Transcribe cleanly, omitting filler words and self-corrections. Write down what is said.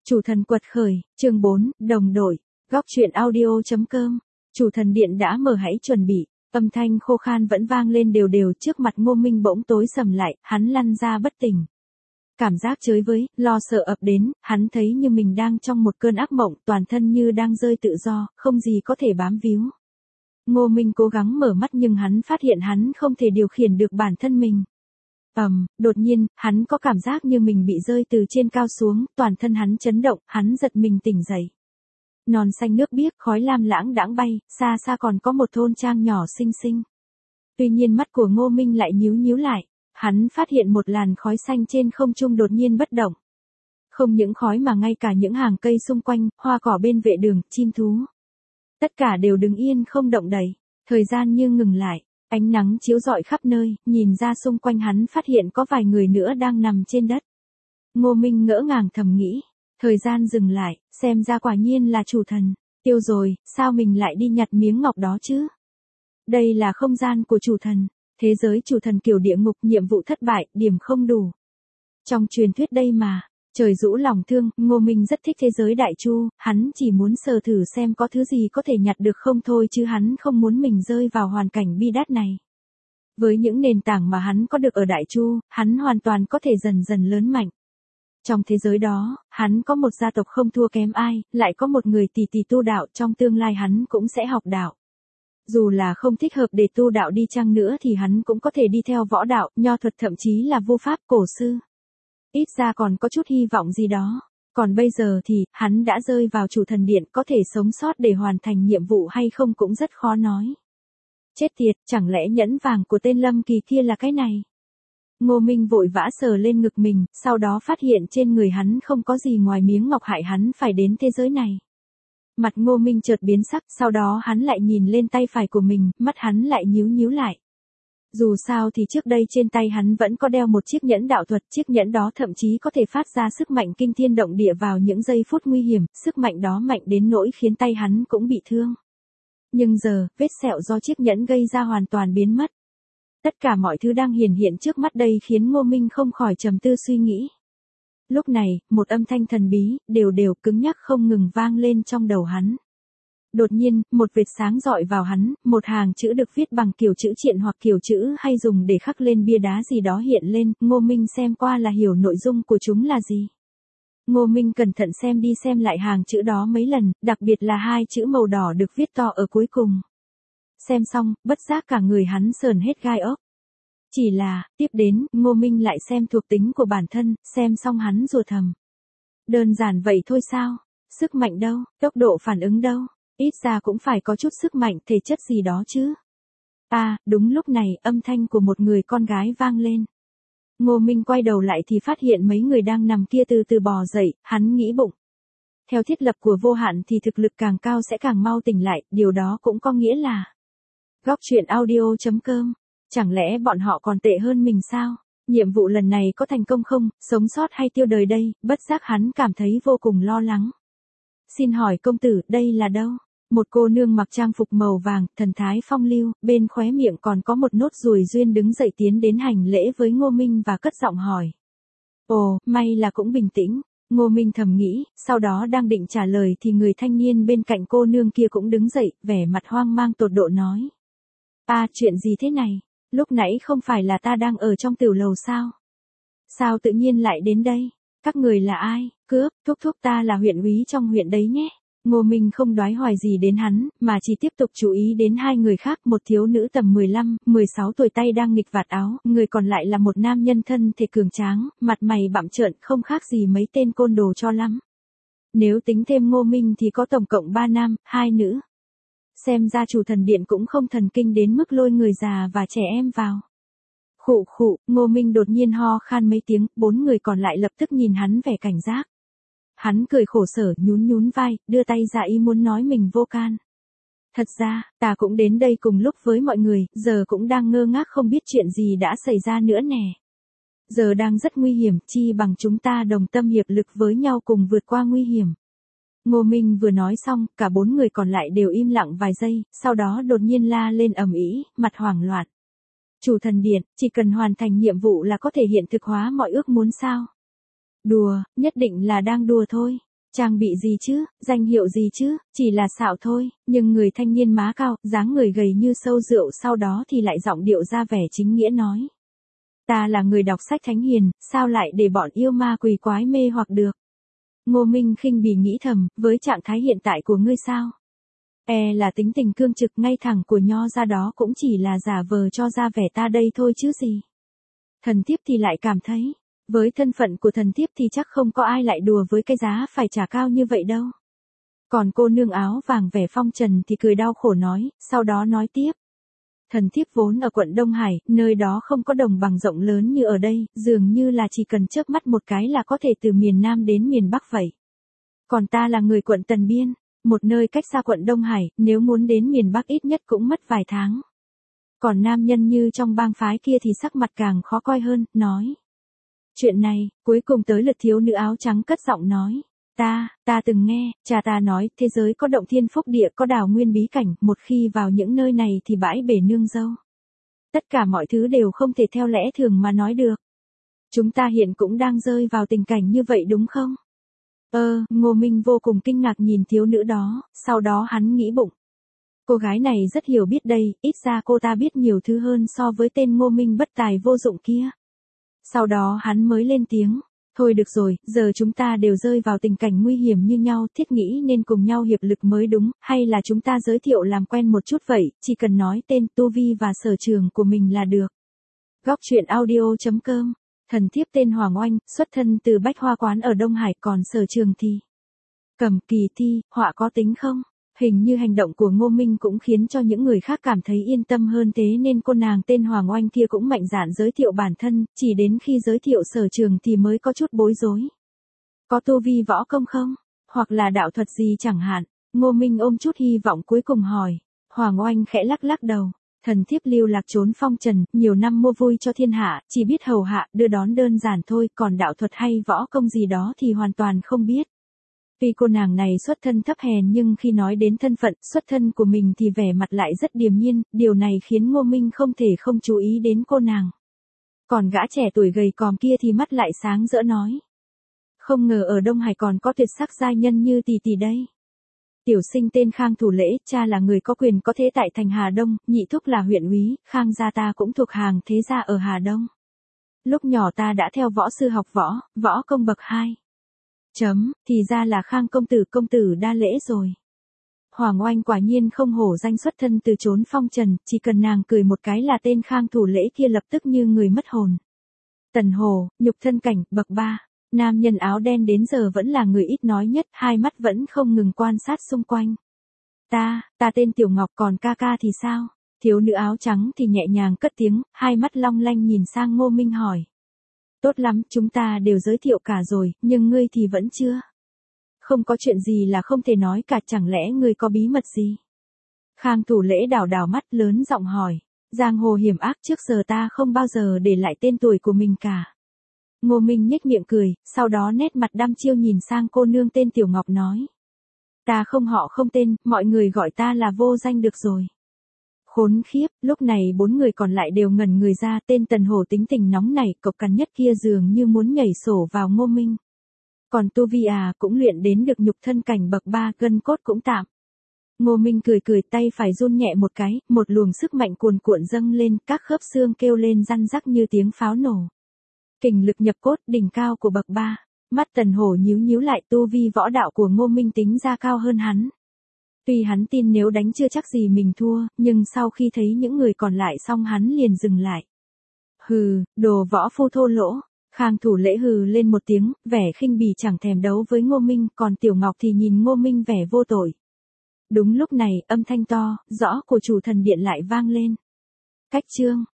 Chủ thần quật khởi, chương 4, đồng đội, góc truyện audio.com, chủ thần điện đã mở hãy chuẩn bị, âm thanh khô khan vẫn vang lên đều đều trước mặt Ngô Minh bỗng tối sầm lại, hắn lăn ra bất tỉnh. Cảm giác chới với, lo sợ ập đến, hắn thấy như mình đang trong một cơn ác mộng, toàn thân như đang rơi tự do, không gì có thể bám víu. Ngô Minh cố gắng mở mắt nhưng hắn phát hiện hắn không thể điều khiển được bản thân mình. Đột nhiên, hắn có cảm giác như mình bị rơi từ trên cao xuống, toàn thân hắn chấn động, hắn giật mình tỉnh dậy. Non xanh nước biếc, khói lam lãng đãng bay, xa xa còn có một thôn trang nhỏ xinh xinh. Tuy nhiên mắt của Ngô Minh lại nhíu nhíu lại, hắn phát hiện một làn khói xanh trên không trung đột nhiên bất động. Không những khói mà ngay cả những hàng cây xung quanh, hoa cỏ bên vệ đường, chim thú. Tất cả đều đứng yên không động đậy, thời gian như ngừng lại. Ánh nắng chiếu rọi khắp nơi, nhìn ra xung quanh hắn phát hiện có vài người nữa đang nằm trên đất. Ngô Minh ngỡ ngàng thầm nghĩ, thời gian dừng lại, xem ra quả nhiên là chủ thần, tiêu rồi, sao mình lại đi nhặt miếng ngọc đó chứ? Đây là không gian của chủ thần, thế giới chủ thần kiểu địa ngục, nhiệm vụ thất bại, điểm không đủ. Trong truyền thuyết đây mà, trời rũ lòng thương, Ngô Minh rất thích thế giới Đại Chu, hắn chỉ muốn sờ thử xem có thứ gì có thể nhặt được không thôi chứ hắn không muốn mình rơi vào hoàn cảnh bi đát này. Với những nền tảng mà hắn có được ở Đại Chu, hắn hoàn toàn có thể dần dần lớn mạnh. Trong thế giới đó, hắn có một gia tộc không thua kém ai, lại có một người tỷ tỷ tu đạo, trong tương lai hắn cũng sẽ học đạo. Dù là không thích hợp để tu đạo đi chăng nữa thì hắn cũng có thể đi theo võ đạo, nho thuật thậm chí là vô pháp cổ sư. Ít ra còn có chút hy vọng gì đó. Còn bây giờ thì, hắn đã rơi vào chủ thần điện, có thể sống sót để hoàn thành nhiệm vụ hay không cũng rất khó nói. Chết tiệt, chẳng lẽ nhẫn vàng của tên Lâm Kỳ kia là cái này? Ngô Minh vội vã sờ lên ngực mình, sau đó phát hiện trên người hắn không có gì ngoài miếng ngọc hại hắn phải đến thế giới này. Mặt Ngô Minh chợt biến sắc, sau đó hắn lại nhìn lên tay phải của mình, mắt hắn lại nhíu nhíu lại. Dù sao thì trước đây trên tay hắn vẫn có đeo một chiếc nhẫn đạo thuật, chiếc nhẫn đó thậm chí có thể phát ra sức mạnh kinh thiên động địa vào những giây phút nguy hiểm, sức mạnh đó mạnh đến nỗi khiến tay hắn cũng bị thương. Nhưng giờ, vết sẹo do chiếc nhẫn gây ra hoàn toàn biến mất. Tất cả mọi thứ đang hiển hiện trước mắt đây khiến Ngô Minh không khỏi trầm tư suy nghĩ. Lúc này, một âm thanh thần bí, đều đều cứng nhắc không ngừng vang lên trong đầu hắn. Đột nhiên, một vệt sáng rọi vào hắn, một hàng chữ được viết bằng kiểu chữ triện hoặc kiểu chữ hay dùng để khắc lên bia đá gì đó hiện lên, Ngô Minh xem qua là hiểu nội dung của chúng là gì. Ngô Minh cẩn thận xem đi xem lại hàng chữ đó mấy lần, đặc biệt là hai chữ màu đỏ được viết to ở cuối cùng. Xem xong, bất giác cả người hắn sờn hết gai ốc. Chỉ là, tiếp đến, Ngô Minh lại xem thuộc tính của bản thân, xem xong hắn rủa thầm. Đơn giản vậy thôi sao? Sức mạnh đâu? Tốc độ phản ứng đâu? Ít ra cũng phải có chút sức mạnh, thể chất gì đó chứ. Đúng lúc này, âm thanh của một người con gái vang lên. Ngô Minh quay đầu lại thì phát hiện mấy người đang nằm kia từ từ bò dậy, hắn nghĩ bụng. Theo thiết lập của vô hạn thì thực lực càng cao sẽ càng mau tỉnh lại, điều đó cũng có nghĩa là. Góc truyện audio.com, chẳng lẽ bọn họ còn tệ hơn mình sao? Nhiệm vụ lần này có thành công không, sống sót hay tiêu đời đây, bất giác hắn cảm thấy vô cùng lo lắng. Xin hỏi công tử, đây là đâu? Một cô nương mặc trang phục màu vàng, thần thái phong lưu, bên khóe miệng còn có một nốt ruồi duyên đứng dậy tiến đến hành lễ với Ngô Minh và cất giọng hỏi. Ồ, may là cũng bình tĩnh, Ngô Minh thầm nghĩ, sau đó đang định trả lời thì người thanh niên bên cạnh cô nương kia cũng đứng dậy, vẻ mặt hoang mang tột độ nói. Chuyện gì thế này? Lúc nãy không phải là ta đang ở trong tiểu lầu sao? Sao tự nhiên lại đến đây? Các người là ai? Thúc ta là huyện úy trong huyện đấy nhé. Ngô Minh không đoái hoài gì đến hắn, mà chỉ tiếp tục chú ý đến hai người khác, một thiếu nữ tầm 15, 16 tuổi tay đang nghịch vạt áo, người còn lại là một nam nhân thân thể cường tráng, mặt mày bặm trợn, không khác gì mấy tên côn đồ cho lắm. Nếu tính thêm Ngô Minh thì có tổng cộng 3 nam, 2 nữ. Xem ra chủ thần điện cũng không thần kinh đến mức lôi người già và trẻ em vào. Khụ, Ngô Minh đột nhiên ho khan mấy tiếng, 4 người còn lại lập tức nhìn hắn vẻ cảnh giác. Hắn cười khổ sở, nhún vai, đưa tay ra ý muốn nói mình vô can. Thật ra, ta cũng đến đây cùng lúc với mọi người, giờ cũng đang ngơ ngác không biết chuyện gì đã xảy ra nữa nè. Giờ đang rất nguy hiểm, chi bằng chúng ta đồng tâm hiệp lực với nhau cùng vượt qua nguy hiểm. Ngô Minh vừa nói xong, cả 4 người còn lại đều im lặng vài giây, sau đó đột nhiên la lên ầm ĩ, mặt hoảng loạn. Chủ thần điện, chỉ cần hoàn thành nhiệm vụ là có thể hiện thực hóa mọi ước muốn sao? Đùa, nhất định là đang đùa thôi. trang bị gì chứ, danh hiệu gì chứ, chỉ là xạo thôi, nhưng người thanh niên má cao, dáng người gầy như sâu rượu sau đó thì lại giọng điệu ra vẻ chính nghĩa nói. Ta là người đọc sách thánh hiền, sao lại để bọn yêu ma quỷ quái mê hoặc được. Ngô Minh khinh bỉ nghĩ thầm, với trạng thái hiện tại của ngươi sao? Là tính tình cương trực ngay thẳng của nho ra đó cũng chỉ là giả vờ cho ra vẻ ta đây thôi chứ gì. Thần thiếp thì lại cảm thấy, với thân phận của thần thiếp thì chắc không có ai lại đùa với cái giá phải trả cao như vậy đâu. Còn cô nương áo vàng vẻ phong trần thì cười đau khổ nói, sau đó nói tiếp. Thần thiếp vốn ở quận Đông Hải, nơi đó không có đồng bằng rộng lớn như ở đây, dường như là chỉ cần chớp mắt một cái là có thể từ miền Nam đến miền Bắc vậy. Còn ta là người quận Tần Biên, một nơi cách xa quận Đông Hải, nếu muốn đến miền Bắc ít nhất cũng mất vài tháng. Còn nam nhân như trong bang phái kia thì sắc mặt càng khó coi hơn, nói. Chuyện này, cuối cùng tới lượt thiếu nữ áo trắng cất giọng nói. Ta từng nghe, cha ta nói, thế giới có động thiên phúc địa có đào nguyên bí cảnh, một khi vào những nơi này thì bãi bể nương dâu. Tất cả mọi thứ đều không thể theo lẽ thường mà nói được. Chúng ta hiện cũng đang rơi vào tình cảnh như vậy đúng không? Ngô Minh vô cùng kinh ngạc nhìn thiếu nữ đó, sau đó hắn nghĩ bụng. Cô gái này rất hiểu biết đây, ít ra cô ta biết nhiều thứ hơn so với tên Ngô Minh bất tài vô dụng kia. Sau đó hắn mới lên tiếng. Thôi được rồi, giờ chúng ta đều rơi vào tình cảnh nguy hiểm như nhau, thiết nghĩ nên cùng nhau hiệp lực mới đúng, hay là chúng ta giới thiệu làm quen một chút vậy, chỉ cần nói tên, tu vi và sở trường của mình là được. Góc truyện audio.com. Thần thiếp tên Hoàng Oanh, xuất thân từ Bách Hoa Quán ở Đông Hải, còn sở trường thì cầm kỳ thi, họa có tính không? Hình như hành động của Ngô Minh cũng khiến cho những người khác cảm thấy yên tâm hơn thế nên cô nàng tên Hoàng Oanh kia cũng mạnh dạn giới thiệu bản thân, chỉ đến khi giới thiệu sở trường thì mới có chút bối rối. Có tu vi võ công không? Hoặc là đạo thuật gì chẳng hạn? Ngô Minh ôm chút hy vọng cuối cùng hỏi. Hoàng Oanh khẽ lắc lắc đầu. Thần thiếp lưu lạc trốn phong trần, nhiều năm mua vui cho thiên hạ, chỉ biết hầu hạ, đưa đón đơn giản thôi, còn đạo thuật hay võ công gì đó thì hoàn toàn không biết. Tuy cô nàng này xuất thân thấp hèn nhưng khi nói đến thân phận, xuất thân của mình thì vẻ mặt lại rất điềm nhiên, điều này khiến Ngô Minh không thể không chú ý đến cô nàng. Còn gã trẻ tuổi gầy còm kia thì mắt lại sáng rỡ nói. Không ngờ ở Đông Hải còn có tuyệt sắc giai nhân như tỷ tỷ đây. Tiểu sinh tên Khang Thủ Lễ, cha là người có quyền có thế tại thành Hà Đông, nhị thúc là huyện úy, Khang gia ta cũng thuộc hàng thế gia ở Hà Đông. Lúc nhỏ ta đã theo võ sư học võ công bậc 2. Thì ra là Khang công tử đa lễ rồi. Hoàng Oanh quả nhiên không hổ danh xuất thân từ chốn phong trần, chỉ cần nàng cười một cái là tên Khang Thủ Lễ kia lập tức như người mất hồn. Tần Hồ, nhục thân cảnh, bậc 3. Nam nhân áo đen đến giờ vẫn là người ít nói nhất, hai mắt vẫn không ngừng quan sát xung quanh. Ta tên Tiểu Ngọc, còn ca ca thì sao? Thiếu nữ áo trắng thì nhẹ nhàng cất tiếng, hai mắt long lanh nhìn sang Ngô Minh hỏi. Tốt lắm, chúng ta đều giới thiệu cả rồi, nhưng ngươi thì vẫn chưa. Không có chuyện gì là không thể nói cả, chẳng lẽ ngươi có bí mật gì? Khang Thủ Lễ đảo mắt lớn giọng hỏi. Giang hồ hiểm ác, trước giờ ta không bao giờ để lại tên tuổi của mình cả. Ngô Minh nhếch miệng cười, sau đó nét mặt đăm chiêu nhìn sang cô nương tên Tiểu Ngọc nói. Ta không họ không tên, mọi người gọi ta là vô danh được rồi. Khốn khiếp, lúc này 4 người còn lại đều ngẩn người ra, tên Tần Hổ tính tình nóng nảy, cộc cằn nhất kia dường như muốn nhảy sổ vào Ngô Minh. Còn tu vi cũng luyện đến được nhục thân cảnh bậc 3, gân cốt cũng tạm. Ngô Minh cười tay phải run nhẹ một cái, một luồng sức mạnh cuồn cuộn dâng lên, các khớp xương kêu lên răn rắc như tiếng pháo nổ. Kình lực nhập cốt, đỉnh cao của bậc 3. Mắt Tần Hổ nhíu lại, tu vi võ đạo của Ngô Minh tính ra cao hơn hắn. Tuy hắn tin nếu đánh chưa chắc gì mình thua, nhưng sau khi thấy những người còn lại xong hắn liền dừng lại. Hừ, đồ võ phu thô lỗ. Khang Thủ Lễ hừ lên một tiếng, vẻ khinh bỉ chẳng thèm đấu với Ngô Minh, còn Tiểu Ngọc thì nhìn Ngô Minh vẻ vô tội. Đúng lúc này, âm thanh to, rõ của chủ thần điện lại vang lên. Cách chương.